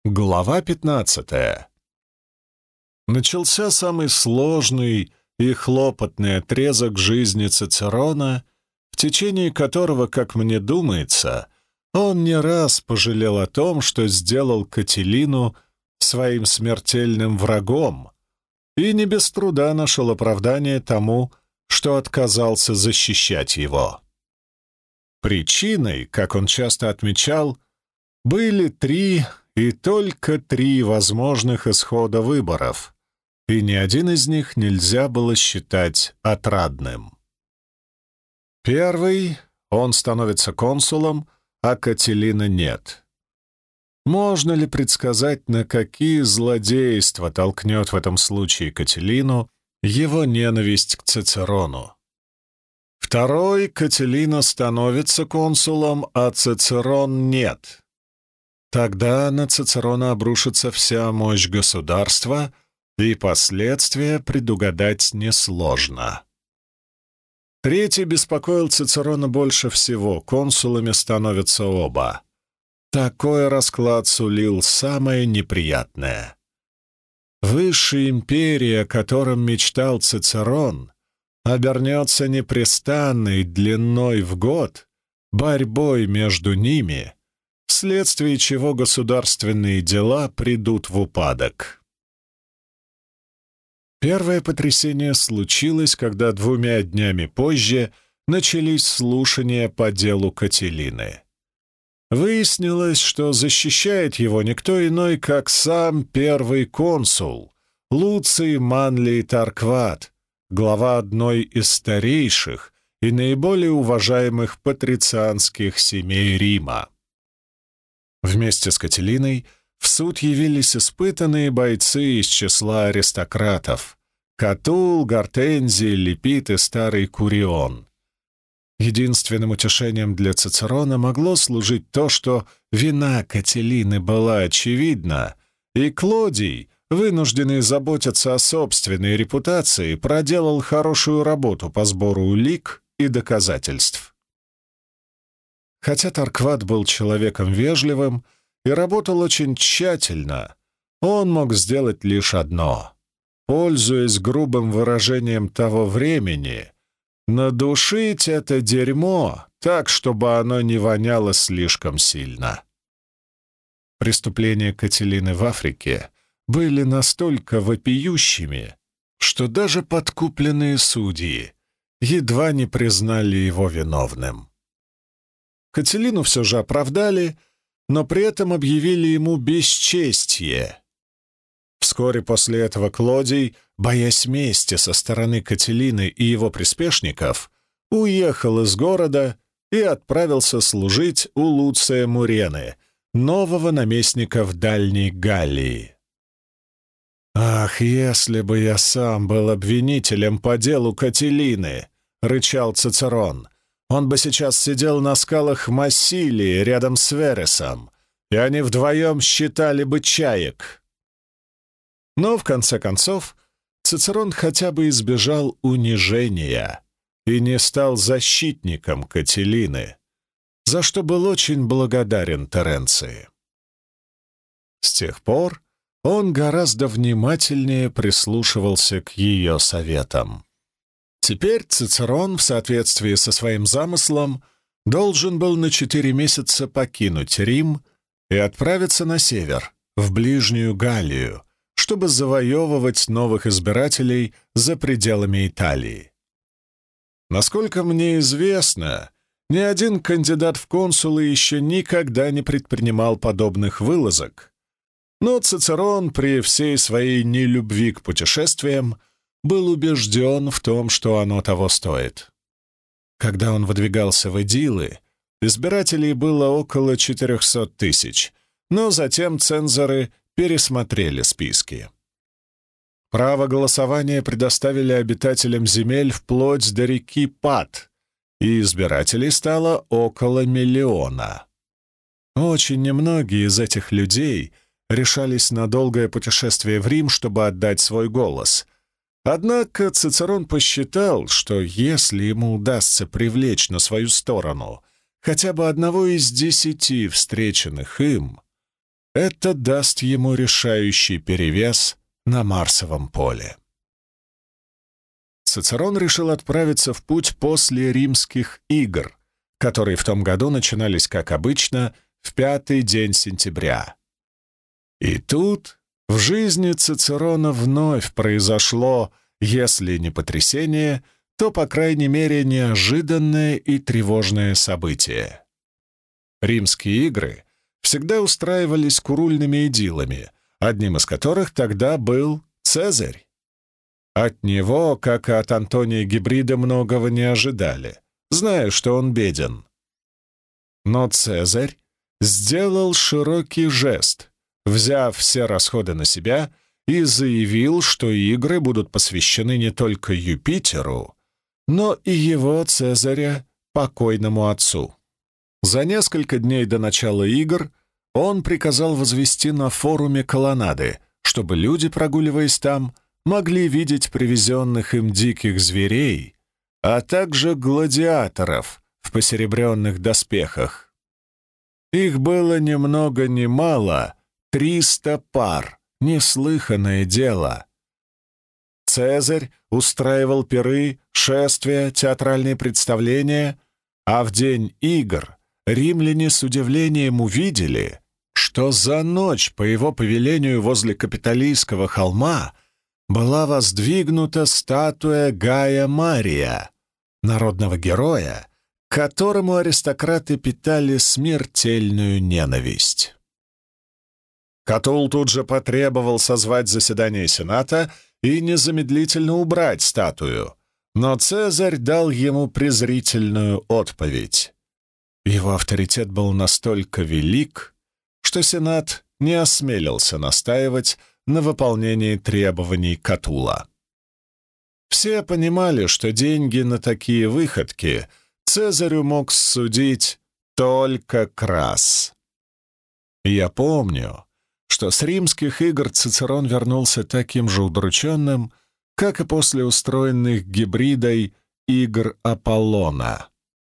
Глава 15. Начался самый сложный и хлопотный отрезок жизни Цицерона, в течение которого, как мне думается, он не раз пожалел о том, что сделал Катилину своим смертельным врагом, и не без труда нашел оправдание тому, что отказался защищать его. Причиной, как он часто отмечал, были три и только три возможных исхода выборов, и ни один из них нельзя было считать отрадным. Первый — он становится консулом, а Катилина нет. Можно ли предсказать, на какие злодейства толкнет в этом случае Катилину его ненависть к Цицерону? Второй — Катилина становится консулом, а Цицерон нет. Тогда на Цицерона обрушится вся мощь государства, и последствия предугадать несложно. Третий беспокоил Цицерона больше всего, консулами становятся оба. Такой расклад сулил самое неприятное. Высшая империя, о котором мечтал Цицерон, обернется непрестанной длиной в год борьбой между ними, вследствие чего государственные дела придут в упадок. Первое потрясение случилось, когда 2 днями позже начались слушания по делу Катилины. Выяснилось, что защищает его никто иной, как сам первый консул, Луций Манлий Таркват, глава одной из старейших и наиболее уважаемых патрицианских семей Рима. Вместе с Катилиной в суд явились испытанные бойцы из числа аристократов — Катул, Гортензий, Лепит и старый Курион. Единственным утешением для Цицерона могло служить то, что вина Катилины была очевидна, и Клодий, вынужденный заботиться о собственной репутации, проделал хорошую работу по сбору улик и доказательств. Хотя Таркват был человеком вежливым и работал очень тщательно, он мог сделать лишь одно — пользуясь грубым выражением того времени, надушить это дерьмо так, чтобы оно не воняло слишком сильно. Преступления Катилины в Африке были настолько вопиющими, что даже подкупленные судьи едва не признали его виновным. Катилину все же оправдали, но при этом объявили ему бесчестье. Вскоре после этого Клодий, боясь мести со стороны Катилины и его приспешников, уехал из города и отправился служить у Луция Мурены, нового наместника в Дальней Галлии. «Ах, если бы я сам был обвинителем по делу Катилины!» — рычал Цицерон. «Он бы сейчас сидел на скалах Массилии рядом с Вересом, и они вдвоем считали бы чаек». Но, в конце концов, Цицерон хотя бы избежал унижения и не стал защитником Катилины, за что был очень благодарен Теренции. С тех пор он гораздо внимательнее прислушивался к ее советам. Теперь Цицерон, в соответствии со своим замыслом, должен был на 4 месяца покинуть Рим и отправиться на север, в Ближнюю Галлию, чтобы завоевывать новых избирателей за пределами Италии. Насколько мне известно, ни один кандидат в консулы еще никогда не предпринимал подобных вылазок, но Цицерон при всей своей нелюбви к путешествиям был убежден в том, что оно того стоит. Когда он выдвигался в эдилы, избирателей было около 400 тысяч, но затем цензоры пересмотрели списки. Право голосования предоставили обитателям земель вплоть до реки Пат, и избирателей стало около 1 миллиона. Очень немногие из этих людей решались на долгое путешествие в Рим, чтобы отдать свой голос. Однако Цицерон посчитал, что если ему удастся привлечь на свою сторону хотя бы одного из 10 встреченных им, это даст ему решающий перевес на Марсовом поле. Цицерон решил отправиться в путь после Римских игр, которые в том году начинались, как обычно, в 5-й день сентября. И тут в жизни Цицерона вновь произошло, если не потрясение, то, по крайней мере, неожиданное и тревожное событие. Римские игры всегда устраивались курульными идиллами, одним из которых тогда был Цезарь. От него, как и от Антония Гибрида, многого не ожидали, зная, что он беден. Но Цезарь сделал широкий жест, взяв все расходы на себя, и заявил, что игры будут посвящены не только Юпитеру, но и его, Цезаря, покойному отцу. За несколько дней до начала игр он приказал возвести на форуме колоннады, чтобы люди, прогуливаясь там, могли видеть привезенных им диких зверей, а также гладиаторов в посеребренных доспехах. Их было ни много ни мало 300 пар, неслыханное дело. Цезарь устраивал пиры, шествия, театральные представления, а в день игр римляне с удивлением увидели, что за ночь по его повелению возле Капитолийского холма была воздвигнута статуя Гая Мария, народного героя, к которому аристократы питали смертельную ненависть. Катул тут же потребовал созвать заседание Сената и незамедлительно убрать статую, но Цезарь дал ему презрительную отповедь. Его авторитет был настолько велик, что Сенат не осмелился настаивать на выполнении требований Катула. Все понимали, что деньги на такие выходки Цезарю мог ссудить только Крас. Я помню, что с римских игр Цицерон вернулся таким же удрученным, как и после устроенных Гибридой игр Аполлона.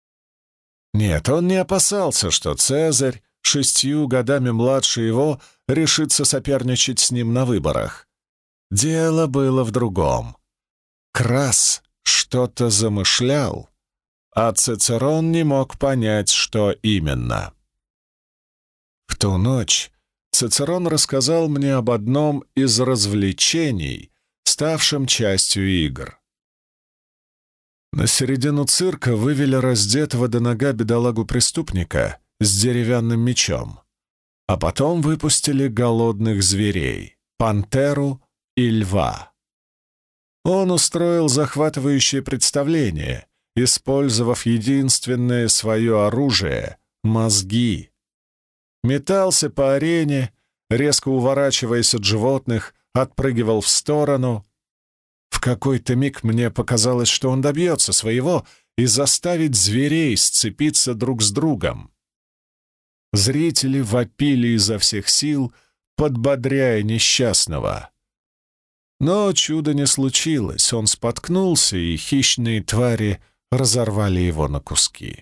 Нет, он не опасался, что Цезарь, 6 годами младше его, решится соперничать с ним на выборах. Дело было в другом. Крас что-то замышлял, а Цицерон не мог понять, что именно. В ту ночь Цицерон рассказал мне об одном из развлечений, ставшем частью игр. На середину цирка вывели раздетого до нога бедолагу-преступника с деревянным мечом, а потом выпустили голодных зверей — пантеру и льва. Он устроил захватывающее представление, использовав единственное свое оружие — мозги. Метался по арене, резко уворачиваясь от животных, отпрыгивал в сторону. В какой-то миг мне показалось, что он добьется своего и заставит зверей сцепиться друг с другом. Зрители вопили изо всех сил, подбодряя несчастного. Но чуда не случилось, он споткнулся, и хищные твари разорвали его на куски.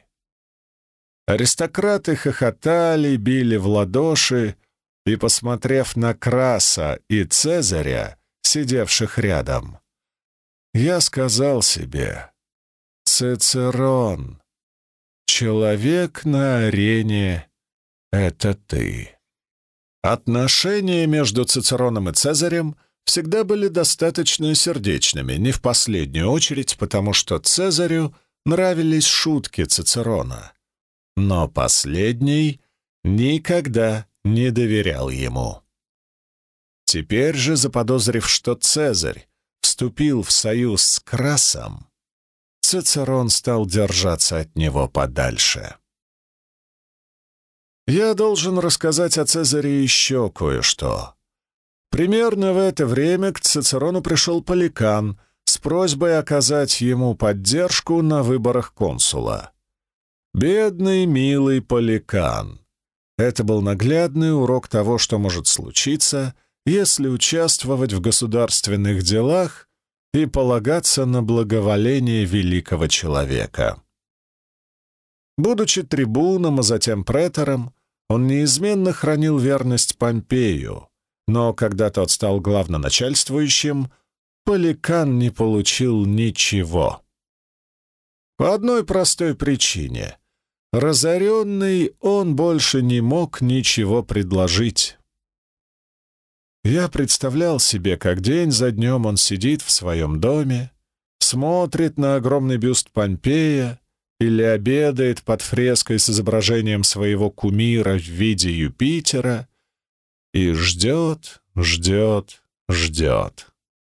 Аристократы хохотали, били в ладоши, и, посмотрев на Краса и Цезаря, сидевших рядом, я сказал себе: «Цицерон, человек на арене — это ты». Отношения между Цицероном и Цезарем всегда были достаточно сердечными, не в последнюю очередь, потому что Цезарю нравились шутки Цицерона. Но последний никогда не доверял ему. Теперь же, заподозрив, что Цезарь вступил в союз с Красом, Цицерон стал держаться от него подальше. Я должен рассказать о Цезаре еще кое-что. Примерно в это время к Цицерону пришел Поликан с просьбой оказать ему поддержку на выборах консула. Бедный, милый Поликан. Это был наглядный урок того, что может случиться, если участвовать в государственных делах и полагаться на благоволение великого человека. Будучи трибуном, а затем претором, он неизменно хранил верность Помпею, но когда тот стал главноначальствующим, Поликан не получил ничего. По одной простой причине. Разоренный, он больше не мог ничего предложить. Я представлял себе, как день за днем он сидит в своем доме, смотрит на огромный бюст Помпея или обедает под фреской с изображением своего кумира в виде Юпитера и ждет, ждет, ждет.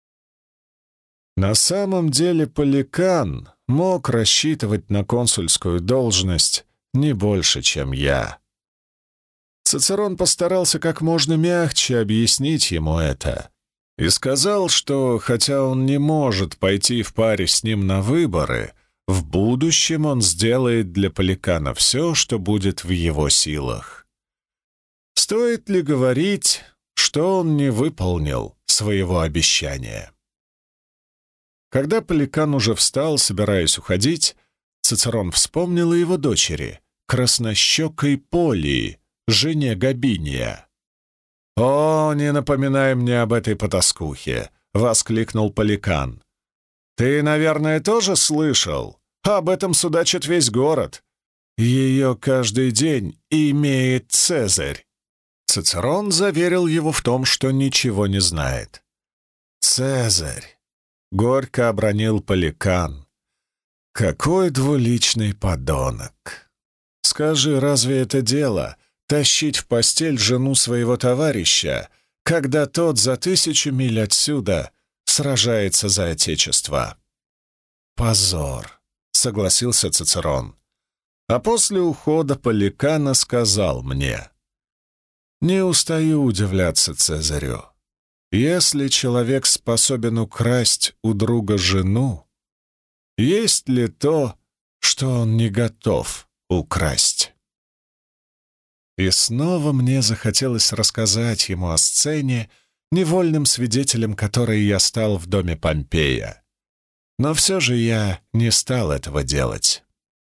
На самом деле Поликан мог рассчитывать на консульскую должность не больше, чем я. Цицерон постарался как можно мягче объяснить ему это и сказал, что, хотя он не может пойти в паре с ним на выборы, в будущем он сделает для Поликана все, что будет в его силах. Стоит ли говорить, что он не выполнил своего обещания? Когда Поликан уже встал, собираясь уходить, Цицерон вспомнил о его дочери, краснощекой Полии, жене Габиния. «О, не напоминай мне об этой потаскухе!» — воскликнул Поликан. «Ты, наверное, тоже слышал? Об этом судачит весь город. Ее каждый день имеет Цезарь». Цицерон заверил его в том, что ничего не знает. «Цезарь!» — горько обронил Поликан. «Какой двуличный подонок! Скажи, разве это дело — тащить в постель жену своего товарища, когда тот за 1000 миль отсюда сражается за Отечество?» «Позор!» — согласился Цицерон. А после ухода Поликана сказал мне: «Не устаю удивляться Цезарю. Если человек способен украсть у друга жену, есть ли то, что он не готов украсть?» И снова мне захотелось рассказать ему о сцене, невольным свидетелем которой я стал в доме Помпея. Но все же я не стал этого делать.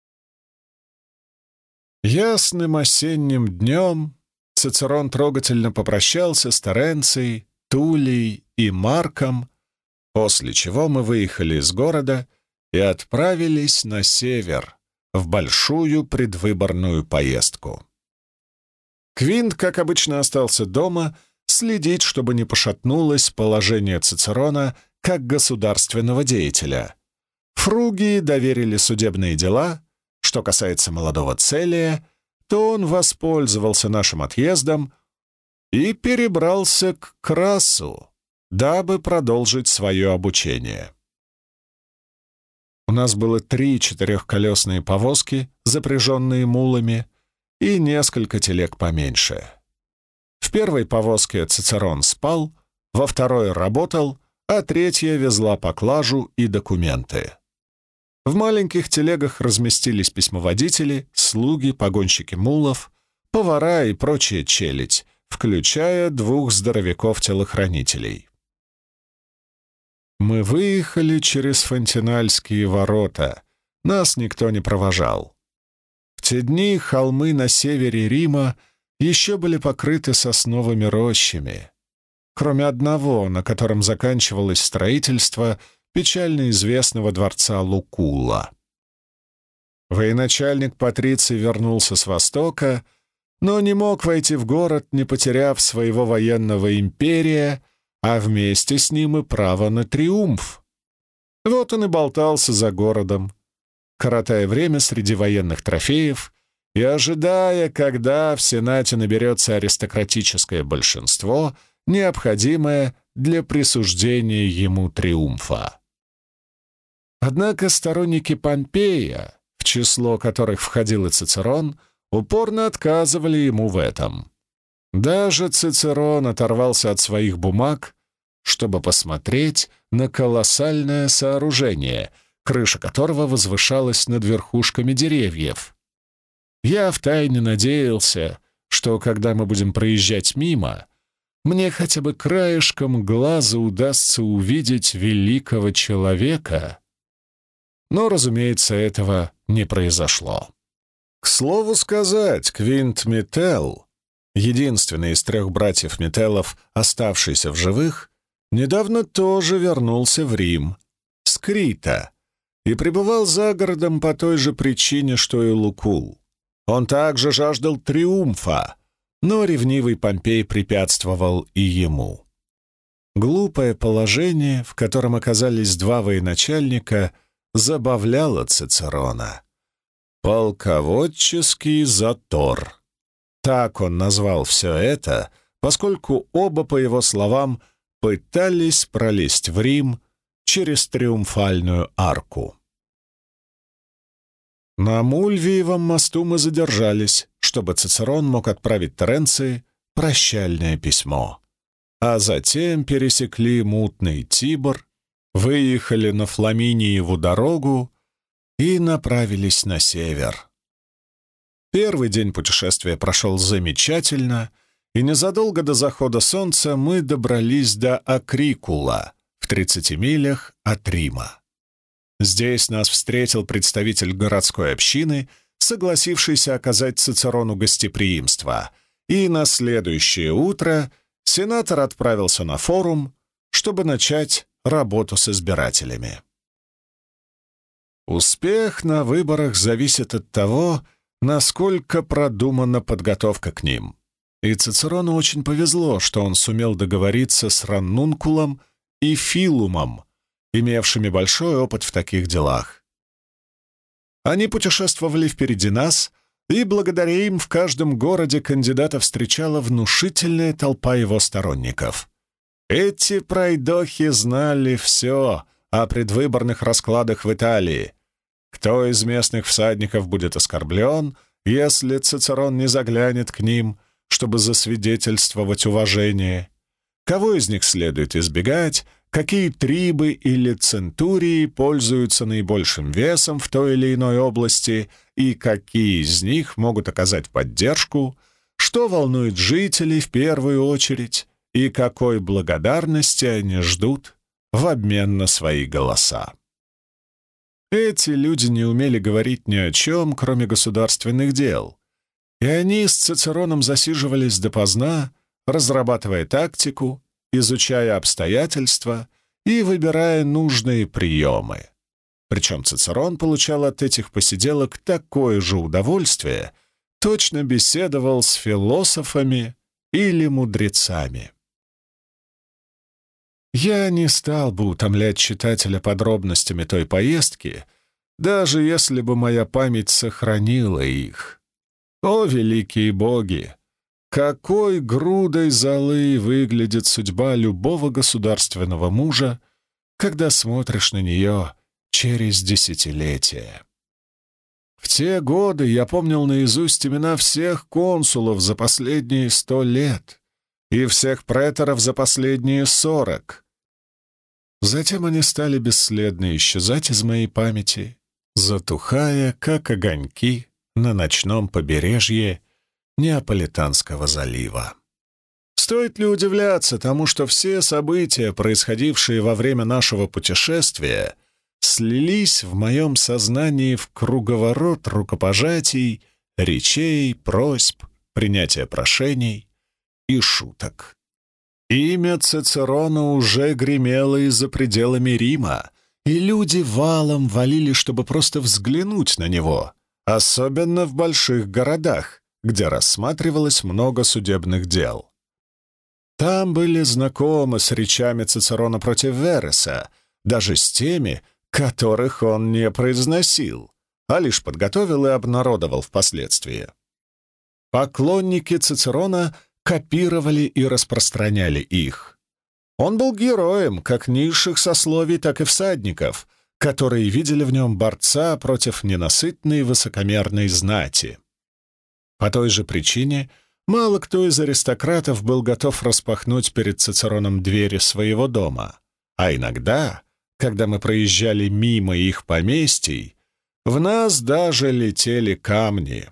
Ясным осенним днем Цицерон трогательно попрощался с Теренцией, Тулией и Марком, после чего мы выехали из города и отправились на север, в большую предвыборную поездку. Квинт, как обычно, остался дома следить, чтобы не пошатнулось положение Цицерона как государственного деятеля. Фругии доверили судебные дела. Что касается молодого Целия, то он воспользовался нашим отъездом и перебрался к Красу, дабы продолжить свое обучение. У нас было 3 четырехколесные повозки, запряженные мулами, и несколько телег поменьше. В первой повозке Цицерон спал, во второй работал, а третья везла поклажу и документы. В маленьких телегах разместились письмоводители, слуги, погонщики мулов, повара и прочая челядь, включая 2 здоровяков-телохранителей. Мы выехали через Фонтинальские ворота. Нас никто не провожал. В те дни холмы на севере Рима еще были покрыты сосновыми рощами, кроме одного, на котором заканчивалось строительство печально известного дворца Лукула. Военачальник Патриций вернулся с востока, но не мог войти в город, не потеряв своего военного империя, а вместе с ним и право на триумф. Вот он и болтался за городом, коротая время среди военных трофеев и ожидая, когда в Сенате наберется аристократическое большинство, необходимое для присуждения ему триумфа. Однако сторонники Помпея, в число которых входил и Цицерон, упорно отказывали ему в этом. Даже Цицерон оторвался от своих бумаг, чтобы посмотреть на колоссальное сооружение, крыша которого возвышалась над верхушками деревьев. Я втайне надеялся, что, когда мы будем проезжать мимо, мне хотя бы краешком глаза удастся увидеть великого человека. Но, разумеется, этого не произошло. К слову сказать, Квинт Метелл, единственный из 3 братьев Метеллов, оставшийся в живых, недавно тоже вернулся в Рим, с Крита, и пребывал за городом по той же причине, что и Лукул. Он также жаждал триумфа, но ревнивый Помпей препятствовал и ему. Глупое положение, в котором оказались 2 военачальника, забавляло Цицерона. «Полководческий затор». Так он назвал все это, поскольку оба, по его словам, пытались пролезть в Рим через Триумфальную арку. На Мульвиевом мосту мы задержались, чтобы Цицерон мог отправить Теренции прощальное письмо. А затем пересекли мутный Тибр, выехали на Фламиниеву дорогу и направились на север. Первый день путешествия прошел замечательно, и незадолго до захода солнца мы добрались до Акрикула в 30 милях от Рима. Здесь нас встретил представитель городской общины, согласившийся оказать Цицерону гостеприимство, и на следующее утро сенатор отправился на форум, чтобы начать работу с избирателями. Успех на выборах зависит от того, насколько продумана подготовка к ним. И Цицерону очень повезло, что он сумел договориться с Раннункулом и Филумом, имевшими большой опыт в таких делах. Они путешествовали впереди нас, и благодаря им в каждом городе кандидата встречала внушительная толпа его сторонников. Эти пройдохи знали все о предвыборных раскладах в Италии. Кто из местных всадников будет оскорблен, если Цицерон не заглянет к ним, чтобы засвидетельствовать уважение? Кого из них следует избегать? Какие трибы или центурии пользуются наибольшим весом в той или иной области, и какие из них могут оказать поддержку? Что волнует жителей в первую очередь, и какой благодарности они ждут в обмен на свои голоса? Эти люди не умели говорить ни о чем, кроме государственных дел, и они с Цицероном засиживались допоздна, разрабатывая тактику, изучая обстоятельства и выбирая нужные приемы. Причем Цицерон получал от этих посиделок такое же удовольствие, точно беседовал с философами или мудрецами. Я не стал бы утомлять читателя подробностями той поездки, даже если бы моя память сохранила их. О, великие боги! Какой грудой золы выглядит судьба любого государственного мужа, когда смотришь на нее через десятилетия. В те годы я помнил наизусть имена всех консулов за последние 100 лет и всех преторов за последние 40. Затем они стали бесследно исчезать из моей памяти, затухая, как огоньки на ночном побережье Неаполитанского залива. Стоит ли удивляться тому, что все события, происходившие во время нашего путешествия, слились в моем сознании в круговорот рукопожатий, речей, просьб, принятия прошений и шуток? Имя Цицерона уже гремело и за пределами Рима, и люди валом валили, чтобы просто взглянуть на него, особенно в больших городах, где рассматривалось много судебных дел. Там были знакомы с речами Цицерона против Вереса, даже с теми, которых он не произносил, а лишь подготовил и обнародовал впоследствии. Поклонники Цицерона копировали и распространяли их. Он был героем как низших сословий, так и всадников, которые видели в нем борца против ненасытной высокомерной знати. По той же причине мало кто из аристократов был готов распахнуть перед Цицероном двери своего дома, а иногда, когда мы проезжали мимо их поместий, в нас даже летели камни.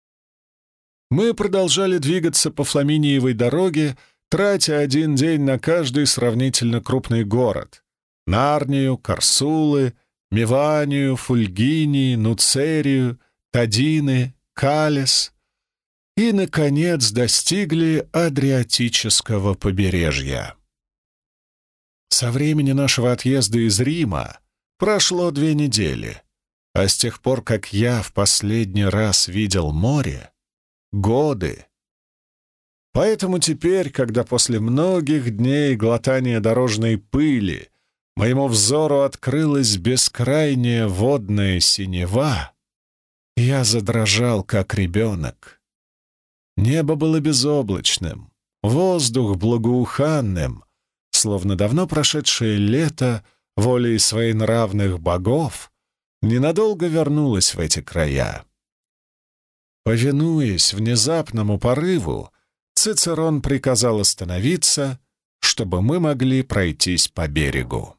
Мы продолжали двигаться по Фламиниевой дороге, тратя один день на каждый сравнительно крупный город — Нарнию, Корсулы, Меванию, Фульгинии, Нуцерию, Тадины, Калес и, наконец, достигли Адриатического побережья. Со времени нашего отъезда из Рима прошло 2 недели, а с тех пор, как я в последний раз видел море, годы. Поэтому теперь, когда после многих дней глотания дорожной пыли моему взору открылась бескрайняя водная синева, я задрожал, как ребенок. Небо было безоблачным, воздух благоуханным, словно давно прошедшее лето волей своенравных богов ненадолго вернулось в эти края. Повинуясь внезапному порыву, Цицерон приказал остановиться, чтобы мы могли пройтись по берегу.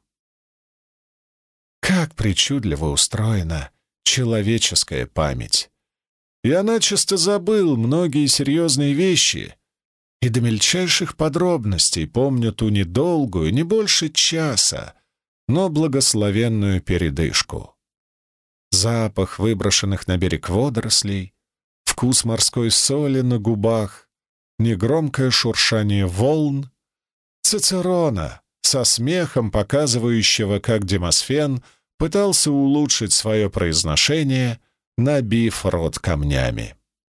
Как причудливо устроена человеческая память! Я начисто забыл многие серьезные вещи и до мельчайших подробностей помню ту недолгую, не больше часа, но благословенную передышку. Запах выброшенных на берег водорослей, вкус морской соли на губах, негромкое шуршание волн, Цицерона, со смехом показывающего, как Демосфен пытался улучшить свое произношение, набив рот камнями.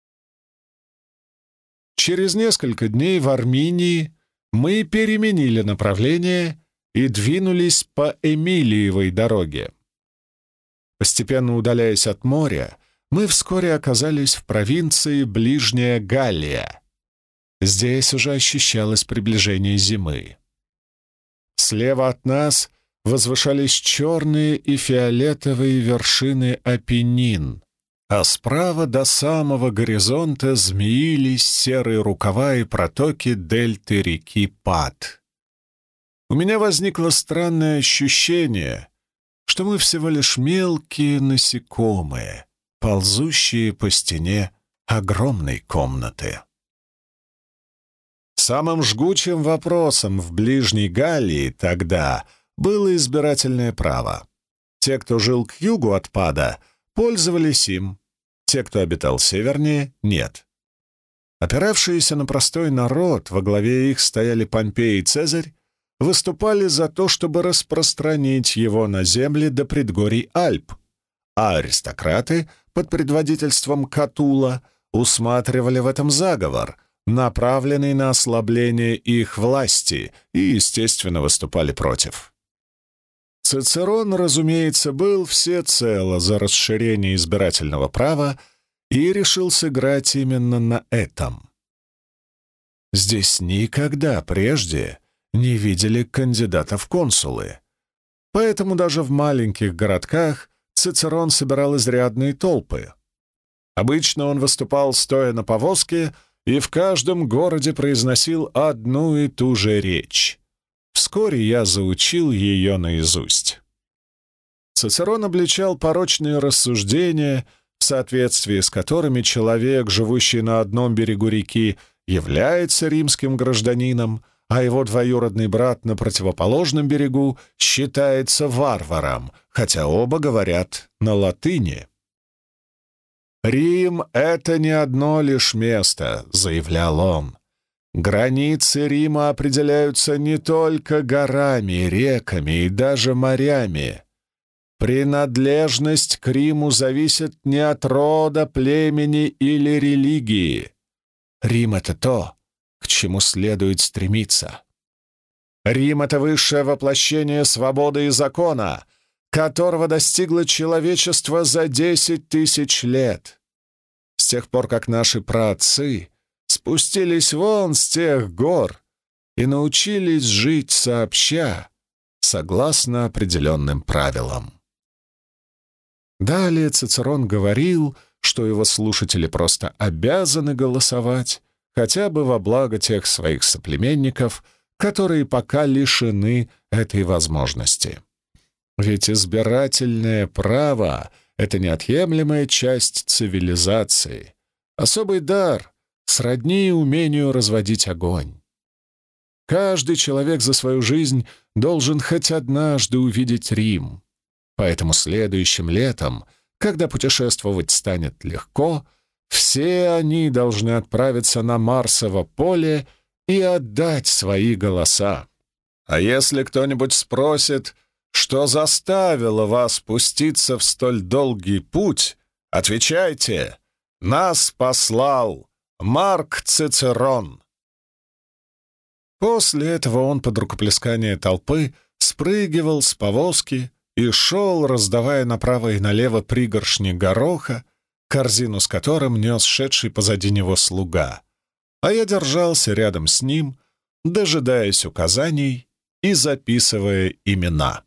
Через несколько дней в Арминии мы переменили направление и двинулись по Эмилиевой дороге. Постепенно удаляясь от моря, мы вскоре оказались в провинции Ближняя Галлия. Здесь уже ощущалось приближение зимы. Слева от нас возвышались черные и фиолетовые вершины Апеннин, а справа до самого горизонта змеились серые рукава и протоки дельты реки Пат. У меня возникло странное ощущение, что мы всего лишь мелкие насекомые, ползущие по стене огромной комнаты. Самым жгучим вопросом в Ближней Галлии тогда было избирательное право. Те, кто жил к югу от Пада, пользовались им, те, кто обитал севернее, нет. Опиравшиеся на простой народ, во главе их стояли Помпей и Цезарь, выступали за то, чтобы распространить его на земли до предгорий Альп, а аристократы под предводительством Катула усматривали в этом заговор, направленный на ослабление их власти, и, естественно, выступали против. Цицерон, разумеется, был всецело за расширение избирательного права и решил сыграть именно на этом. Здесь никогда прежде не видели кандидатов в консулы, поэтому даже в маленьких городках Цицерон собирал изрядные толпы. Обычно он выступал стоя на повозке и в каждом городе произносил одну и ту же речь. Вскоре я заучил ее наизусть. Цицерон обличал порочные рассуждения, в соответствии с которыми человек, живущий на одном берегу реки, является римским гражданином, а его двоюродный брат на противоположном берегу считается варваром, хотя оба говорят на латыни. «Рим — это не одно лишь место», — заявлял он. «Границы Рима определяются не только горами, реками и даже морями. Принадлежность к Риму зависит не от рода, племени или религии. Рим — это то, к чему следует стремиться. Рим — это высшее воплощение свободы и закона, которого достигло человечество за 10 тысяч лет. С тех пор, как наши праотцы спустились вон с тех гор и научились жить сообща, согласно определенным правилам». Далее Цицерон говорил, что его слушатели просто обязаны голосовать хотя бы во благо тех своих соплеменников, которые пока лишены этой возможности. Ведь избирательное право — это неотъемлемая часть цивилизации, особый дар, сродни умению разводить огонь. Каждый человек за свою жизнь должен хоть однажды увидеть Рим. Поэтому следующим летом, когда путешествовать станет легко, Все они должны отправиться на Марсово поле и отдать свои голоса. А если кто-нибудь спросит, что заставило вас пуститься в столь долгий путь, отвечайте: нас послал Марк Цицерон. После этого он под рукоплескание толпы спрыгивал с повозки и шел, раздавая направо и налево пригоршни гороха, корзину с которым нес шедший позади него слуга, а я держался рядом с ним, дожидаясь указаний и записывая имена.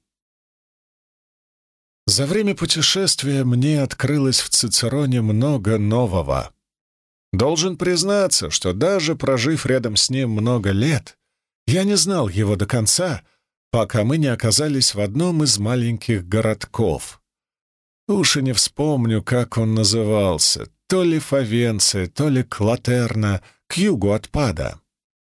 За время путешествия мне открылось в Цицероне много нового. Должен признаться, что даже прожив рядом с ним много лет, я не знал его до конца, пока мы не оказались в одном из маленьких городков. Уж и не вспомню, как он назывался, то ли Фавенция, то ли Клатерна, к югу от Пада.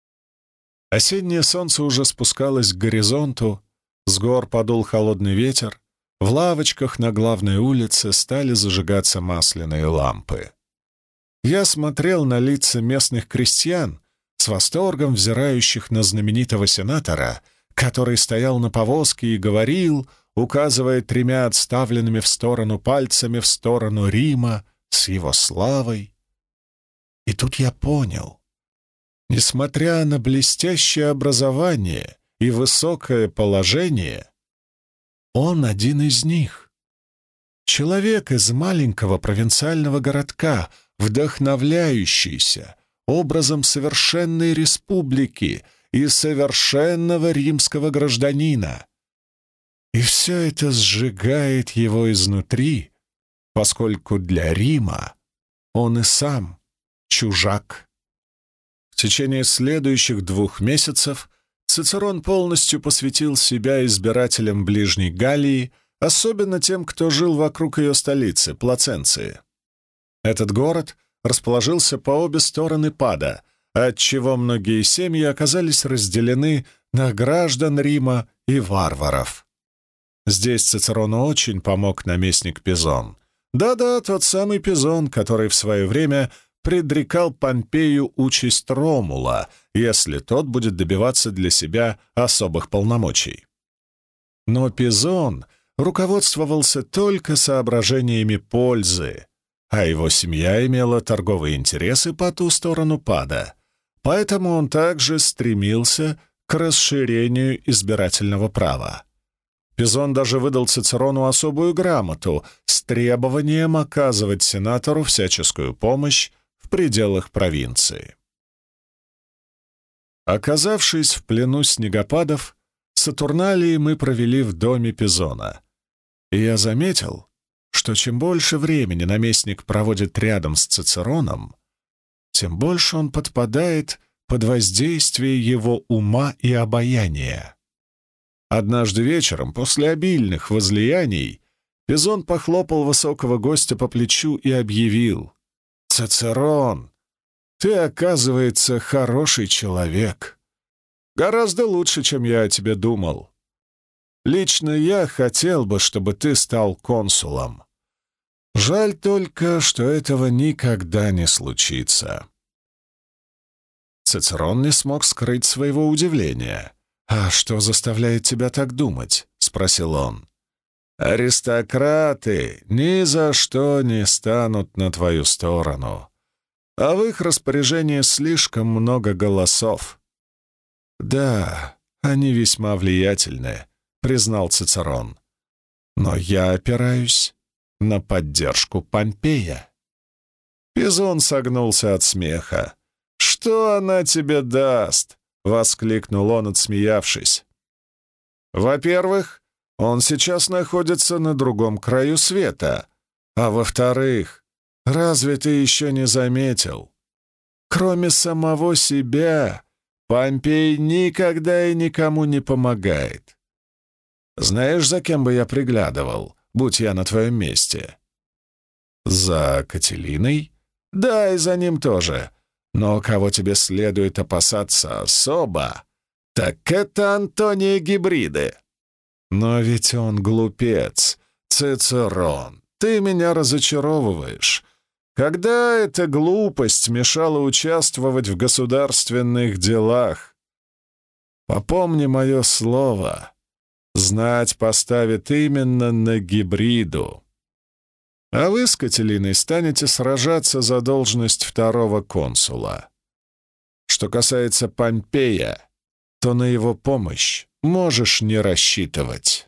Осеннее солнце уже спускалось к горизонту, с гор подул холодный ветер, в лавочках на главной улице стали зажигаться масляные лампы. Я смотрел на лица местных крестьян, с восторгом взирающих на знаменитого сенатора, который стоял на повозке и говорил, указывая 3 отставленными в сторону пальцами в сторону Рима с его славой. И тут я понял, несмотря на блестящее образование и высокое положение, он один из них. Человек из маленького провинциального городка, вдохновляющийся образом совершенной республики и совершенного римского гражданина. И все это сжигает его изнутри, поскольку для Рима он и сам чужак. В течение следующих 2 месяцев Цицерон полностью посвятил себя избирателям Ближней Галлии, особенно тем, кто жил вокруг ее столицы, Плаценции. Этот город расположился по обе стороны Пада, отчего многие семьи оказались разделены на граждан Рима и варваров. Здесь Цицерону очень помог наместник Пизон. Да-да, тот самый Пизон, который в свое время предрекал Помпею участь Ромула, если тот будет добиваться для себя особых полномочий. Но Пизон руководствовался только соображениями пользы, а его семья имела торговые интересы по ту сторону Пада, поэтому он также стремился к расширению избирательного права. Пизон даже выдал Цицерону особую грамоту с требованием оказывать сенатору всяческую помощь в пределах провинции. Оказавшись в плену снегопадов, Сатурналии мы провели в доме Пизона, и я заметил, что чем больше времени наместник проводит рядом с Цицероном, тем больше он подпадает под воздействие его ума и обаяния. Однажды вечером, после обильных возлияний, Пизон похлопал высокого гостя по плечу и объявил: «Цицерон, ты, оказывается, хороший человек. Гораздо лучше, чем я о тебе думал. Лично я хотел бы, чтобы ты стал консулом. Жаль только, что этого никогда не случится». Цицерон не смог скрыть своего удивления. «А что заставляет тебя так думать?» — спросил он. «Аристократы ни за что не станут на твою сторону, а в их распоряжении слишком много голосов». «Да, они весьма влиятельны», — признал Цицерон. «Но я опираюсь на поддержку Помпея». Пизон согнулся от смеха. «Что она тебе даст?» — воскликнул он, отсмеявшись. «Во-первых, он сейчас находится на другом краю света, а во-вторых, разве ты еще не заметил? Кроме самого себя, Помпей никогда и никому не помогает. Знаешь, за кем бы я приглядывал, будь я на твоем месте?» «За Кателиной?» «Да, и за ним тоже. Но кого тебе следует опасаться особо, так это Антония Гибриды». «Но ведь он глупец. Цицерон, ты меня разочаровываешь. Когда эта глупость мешала участвовать в государственных делах? Попомни мое слово. Знать поставит именно на гибриду. А вы с Кателиной станете сражаться за должность второго консула. Что касается Помпея, то на его помощь можешь не рассчитывать».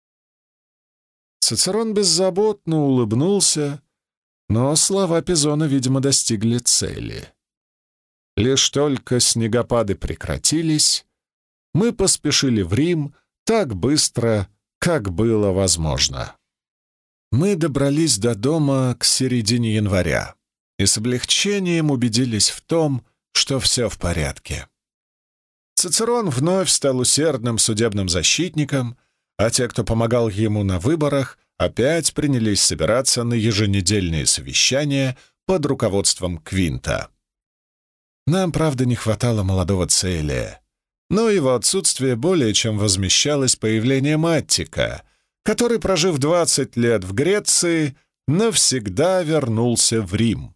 Цицерон беззаботно улыбнулся, но слова Пизона, видимо, достигли цели. Лишь только снегопады прекратились, мы поспешили в Рим так быстро, как было возможно. Мы добрались до дома к середине января и с облегчением убедились в том, что все в порядке. Цицерон вновь стал усердным судебным защитником, а те, кто помогал ему на выборах, опять принялись собираться на еженедельные совещания под руководством Квинта. Нам, правда, не хватало молодого Целия, но его отсутствие более чем возмещалось появлением Аттика, который, прожив 20 лет в Греции, навсегда вернулся в Рим.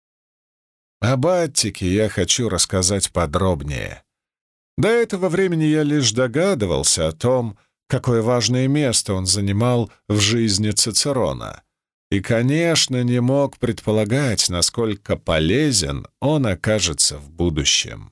Об Аттике я хочу рассказать подробнее. До этого времени я лишь догадывался о том, какое важное место он занимал в жизни Цицерона, и, конечно, не мог предполагать, насколько полезен он окажется в будущем.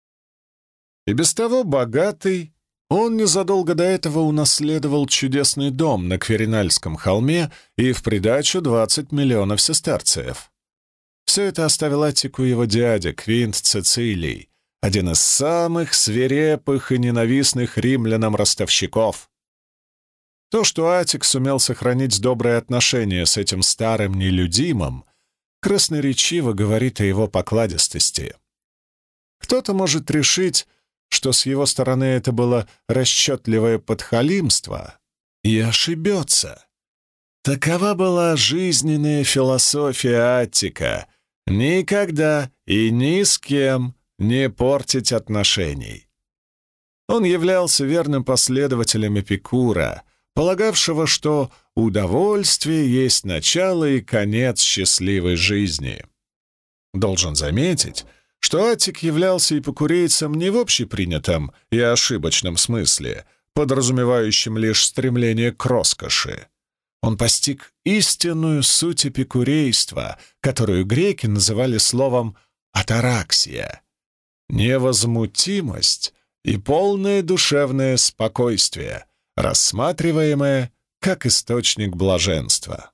И без того богатый, он незадолго до этого унаследовал чудесный дом на Кверинальском холме и в придачу 20 миллионов сестерциев. Все это оставил Аттику его дядя Квинт Цицилий, один из самых свирепых и ненавистных римлянам ростовщиков. То, что Аттик сумел сохранить добрые отношения с этим старым нелюдимым, красноречиво говорит о его покладистости. Кто-то может решить, что с его стороны это было расчетливое подхалимство, и ошибется. Такова была жизненная философия Аттика — никогда и ни с кем не портить отношений. Он являлся верным последователем Эпикура, полагавшего, что удовольствие есть начало и конец счастливой жизни. Должен заметить, что Аттик являлся эпикурейцем не в общепринятом и ошибочном смысле, подразумевающем лишь стремление к роскоши. Он постиг истинную суть эпикурейства, которую греки называли словом «атараксия» — невозмутимость и полное душевное спокойствие, рассматриваемое как источник блаженства.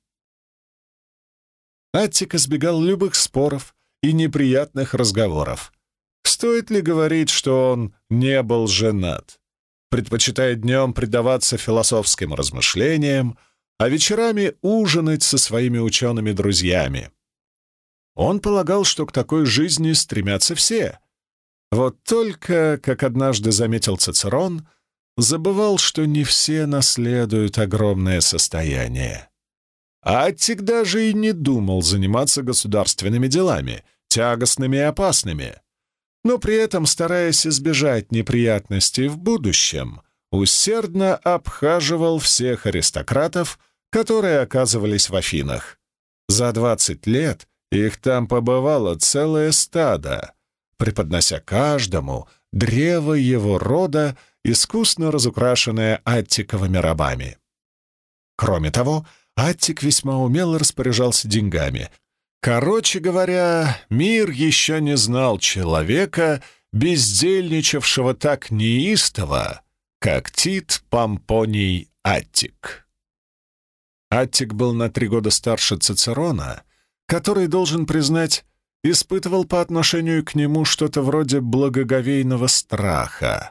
Аттик избегал любых споров и неприятных разговоров. Стоит ли говорить, что он не был женат? Предпочитая днем предаваться философским размышлениям, а вечерами ужинать со своими учеными-друзьями. Он полагал, что к такой жизни стремятся все. Вот только, как однажды заметил Цицерон, забывал, что не все наследуют огромное состояние. Аттик даже и не думал заниматься государственными делами, тягостными и опасными, но при этом, стараясь избежать неприятностей в будущем, усердно обхаживал всех аристократов, которые оказывались в Афинах. За 20 лет их там побывало целое стадо, преподнося каждому древо его рода, искусно разукрашенное Аттиковыми рабами. Кроме того, Аттик весьма умело распоряжался деньгами. Короче говоря, мир еще не знал человека, бездельничавшего так неистово, как Тит Помпоний Аттик. Аттик был на 3 года старше Цицерона, который, должен признать, испытывал по отношению к нему что-то вроде благоговейного страха.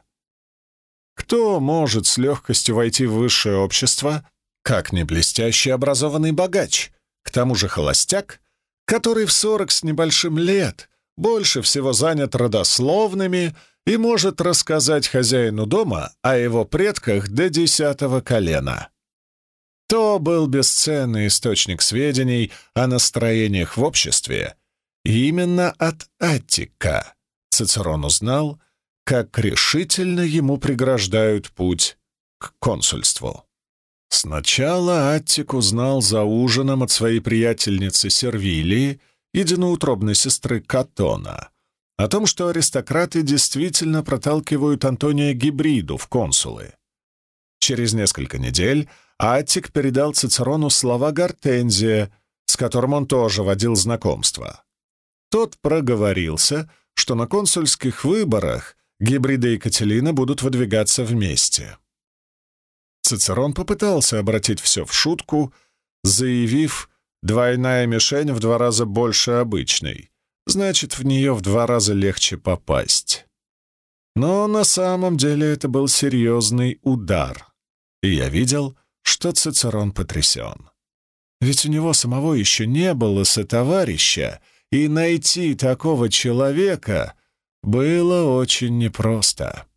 Кто может с легкостью войти в высшее общество, как не блестящий образованный богач, к тому же холостяк, который в 40 с небольшим лет больше всего занят родословными и может рассказать хозяину дома о его предках до 10-го колена? То был бесценный источник сведений о настроениях в обществе, и именно от Аттика Цицерон узнал, как решительно ему преграждают путь к консульству. Сначала Аттик узнал за ужином от своей приятельницы Сервилии единоутробной сестры Катона, о том, что аристократы действительно проталкивают Антония Гибриду в консулы. Через несколько недель Аттик передал Цицерону слова Гортензия, с которым он тоже водил знакомство. Тот проговорился, что на консульских выборах Гибрида и Кателина будут выдвигаться вместе. Цицерон попытался обратить все в шутку, заявив: «Двойная мишень в 2 раза больше обычной, значит, в нее в 2 раза легче попасть». Но на самом деле это был серьезный удар, и я видел, что Цицерон потрясен. Ведь у него самого еще не было сотоварища, и найти такого человека было очень непросто.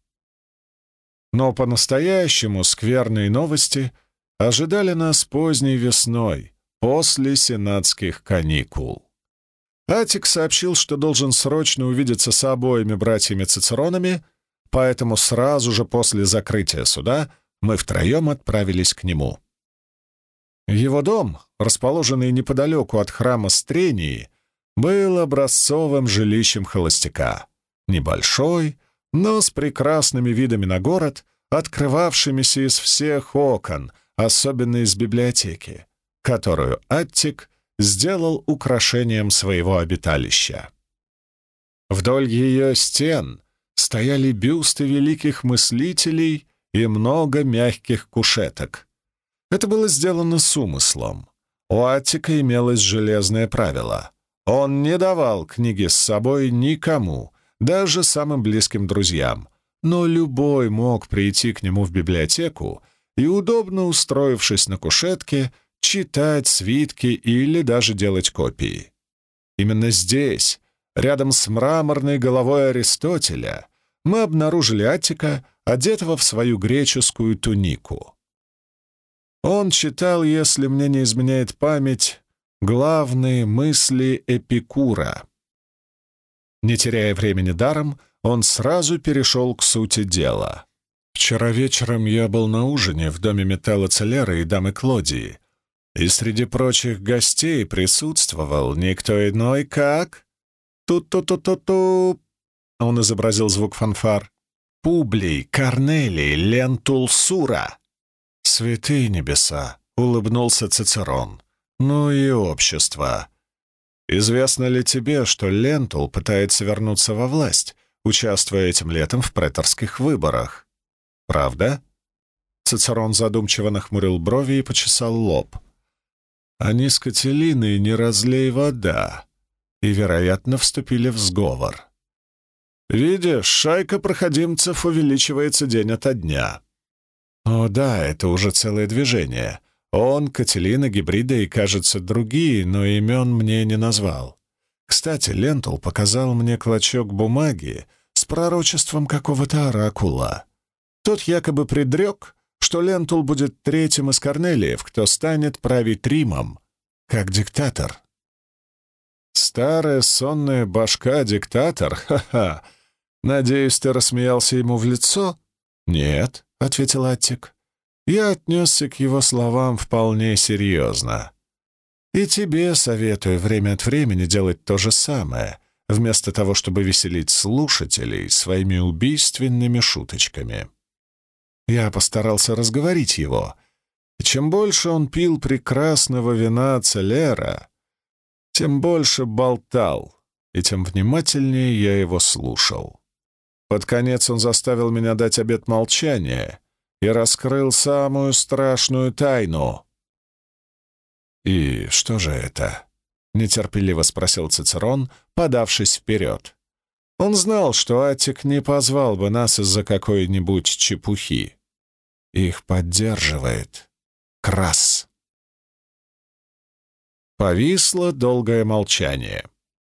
Но по-настоящему скверные новости ожидали нас поздней весной, после сенатских каникул. Аттик сообщил, что должен срочно увидеться с обоими братьями Цицеронами, поэтому сразу же после закрытия суда мы втроем отправились к нему. Его дом, расположенный неподалеку от храма Стрении, был образцовым жилищем холостяка. Небольшой, но с прекрасными видами на город, открывавшимися из всех окон, особенно из библиотеки, которую Аттик сделал украшением своего обиталища. Вдоль ее стен стояли бюсты великих мыслителей и много мягких кушеток. Это было сделано с умыслом. У Аттика имелось железное правило. Он не давал книги с собой никому, даже самым близким друзьям, но любой мог прийти к нему в библиотеку и, удобно устроившись на кушетке, читать свитки или даже делать копии. Именно здесь, рядом с мраморной головой Аристотеля, мы обнаружили Аттика, одетого в свою греческую тунику. Он читал, если мне не изменяет память, главные мысли Эпикура. Не теряя времени даром, он сразу перешел к сути дела. «Вчера вечером я был на ужине в доме Метелла Целера и дамы Клодии, и среди прочих гостей присутствовал никто иной, как... Ту-ту-ту-ту-ту!» Он изобразил звук фанфар. «Публий Корнелий Лентул Сура!» «Святые небеса!» — улыбнулся Цицерон. «Ну и общество! Известно ли тебе, что Лентул пытается вернуться во власть, участвуя этим летом в преторских выборах? Правда?» Цицерон задумчиво нахмурил брови и почесал лоб. «Они с Кателиной не разлей вода и, вероятно, вступили в сговор. Видишь, шайка проходимцев увеличивается день ото дня. О да, это уже целое движение. Он, Кателина, Гибрида и, кажется, другие, но имен мне не назвал. Кстати, Лентул показал мне клочок бумаги с пророчеством какого-то оракула. Тот якобы предрек, что Лентул будет 3-м из Корнелиев, кто станет править Римом, как диктатор. Старая сонная башка-диктатор? Ха-ха! Надеюсь, ты рассмеялся ему в лицо? Нет, — ответил Аттик. Я отнесся к его словам вполне серьезно. И тебе советую время от времени делать то же самое, вместо того, чтобы веселить слушателей своими убийственными шуточками. Я постарался разговорить его, и чем больше он пил прекрасного вина Целера, тем больше болтал, и тем внимательнее я его слушал. Под конец он заставил меня дать обет молчания и раскрыл самую страшную тайну. «И что же это?» — нетерпеливо спросил Цицерон, подавшись вперед. Он знал, что Аттик не позвал бы нас из-за какой-нибудь чепухи. Их поддерживает Крас. Повисло долгое молчание.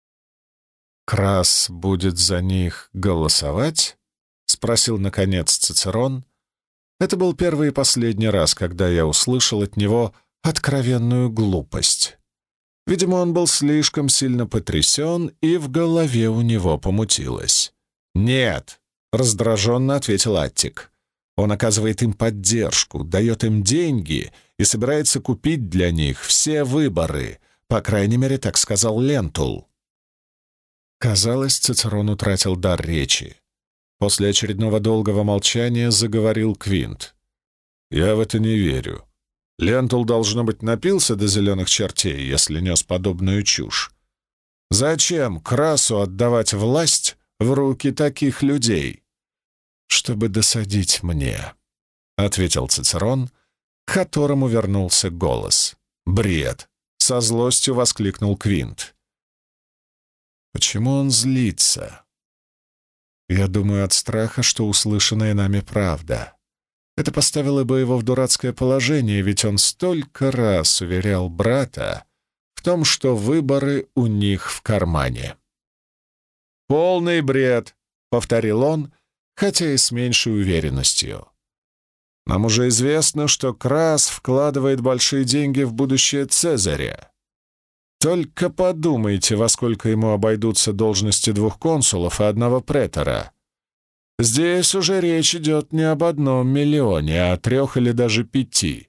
«Крас будет за них голосовать?» — спросил, наконец, Цицерон. Это был первый и последний раз, когда я услышал от него откровенную глупость. Видимо, он был слишком сильно потрясен, и в голове у него помутилось. «Нет», — раздраженно ответил Аттик. «Он оказывает им поддержку, дает им деньги и собирается купить для них все выборы, По крайней мере, так сказал Лентул. Казалось, Цицерон утратил дар речи. После очередного долгого молчания заговорил Квинт. «Я в это не верю. Лентул, должно быть, напился до зеленых чертей, если нес подобную чушь. Зачем Красу отдавать власть в руки таких людей?» «Чтобы досадить мне», — ответил Цицерон, к которому вернулся голос. «Бред!» — со злостью воскликнул Квинт. «Почему он злится?» «Я думаю, от страха, что услышанная нами правда. Это поставило бы его в дурацкое положение, ведь он столько раз уверял брата в том, что выборы у них в кармане». «Полный бред», — повторил он, хотя и с меньшей уверенностью. «Нам уже известно, что Крас вкладывает большие деньги в будущее Цезаря. Только подумайте, во сколько ему обойдутся должности 2 консулов и 1 претора. Здесь уже речь идет не об 1 миллионе, а о 3 или даже 5.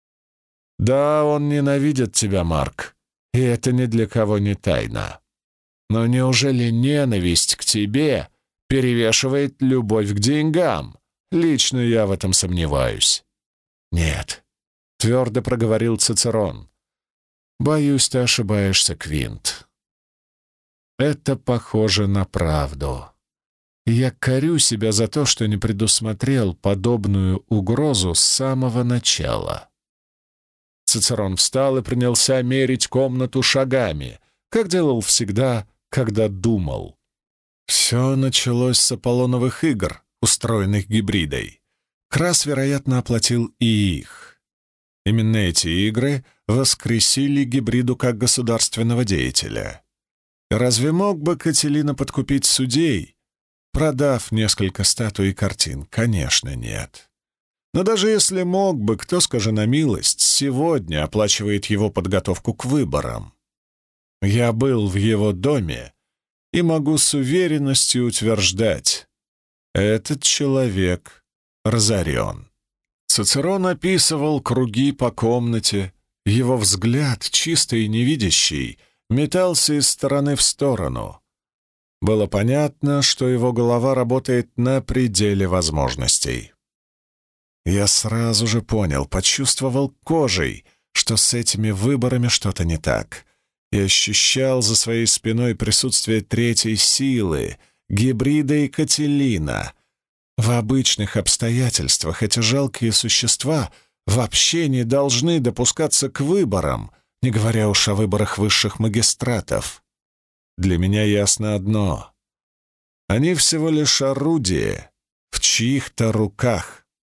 Да, он ненавидит тебя, Марк, и это ни для кого не тайна. Но неужели ненависть к тебе перевешивает любовь к деньгам? Лично я в этом сомневаюсь». «Нет», — твердо проговорил Цицерон. «Боюсь, ты ошибаешься, Квинт. Это похоже на правду. Я корю себя за то, что не предусмотрел подобную угрозу с самого начала». Цицерон встал и принялся мерить комнату шагами, как делал всегда, когда думал. Все началось с Аполлоновых игр, устроенных Гибридой. Крас, вероятно, оплатил и их. Именно эти игры воскресили Гибриду как государственного деятеля. Разве мог бы Кателина подкупить судей, продав несколько статуй и картин? Конечно, нет. Но даже если мог бы, кто, скажи на милость, сегодня оплачивает его подготовку к выборам? Я был в его доме и могу с уверенностью утверждать, этот человек разорен. Цицерон описывал круги по комнате, его взгляд, чистый и невидящий, метался из стороны в сторону. Было понятно, что его голова работает на пределе возможностей. Я сразу же понял, почувствовал кожей, что с этими выборами что-то не так, и ощущал за своей спиной присутствие третьей силы, Гибрида и Кателина. В обычных обстоятельствах эти жалкие существа вообще не должны допускаться к выборам, не говоря уж о выборах высших магистратов. Для меня ясно одно — они всего лишь орудие в чьих-то руках.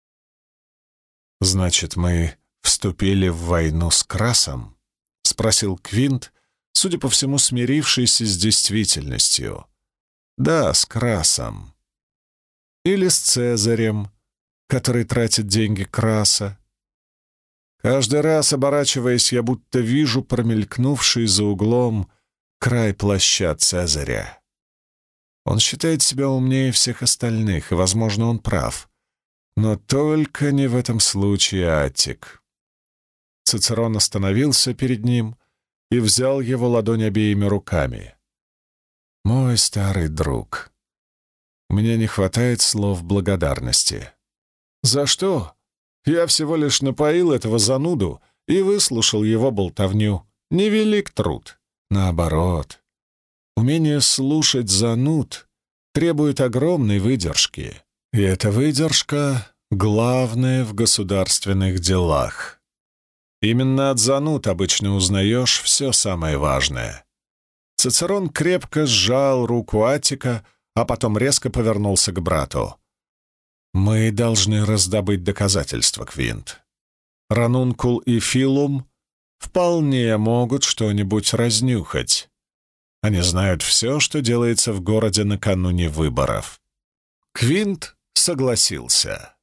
«Значит, мы вступили в войну с Красом?» — спросил Квинт, судя по всему, смирившийся с действительностью. «Да, с Красом. Или с Цезарем, который тратит деньги Краса. Каждый раз, оборачиваясь, я будто вижу промелькнувший за углом край плаща Цезаря. Он считает себя умнее всех остальных, и, возможно, он прав. Но только не в этом случае, Аттик». Цицерон остановился перед ним и взял его ладонь обеими руками. «Мой старый друг, у меня не хватает слов благодарности». «За что? Я всего лишь напоил этого зануду и выслушал его болтовню. Невелик труд. Наоборот, умение слушать зануд требует огромной выдержки. И эта выдержка главная в государственных делах. Именно от зануд обычно узнаешь все самое важное». Цицерон крепко сжал руку Аттика, а потом резко повернулся к брату. «Мы должны раздобыть доказательства, Квинт. Ранункул и Филум вполне могут что-нибудь разнюхать. Они знают все, что делается в городе накануне выборов». Квинт согласился.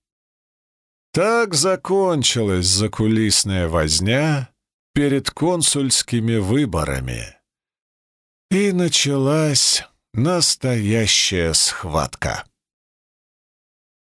Так закончилась закулисная возня перед консульскими выборами. И началась настоящая схватка.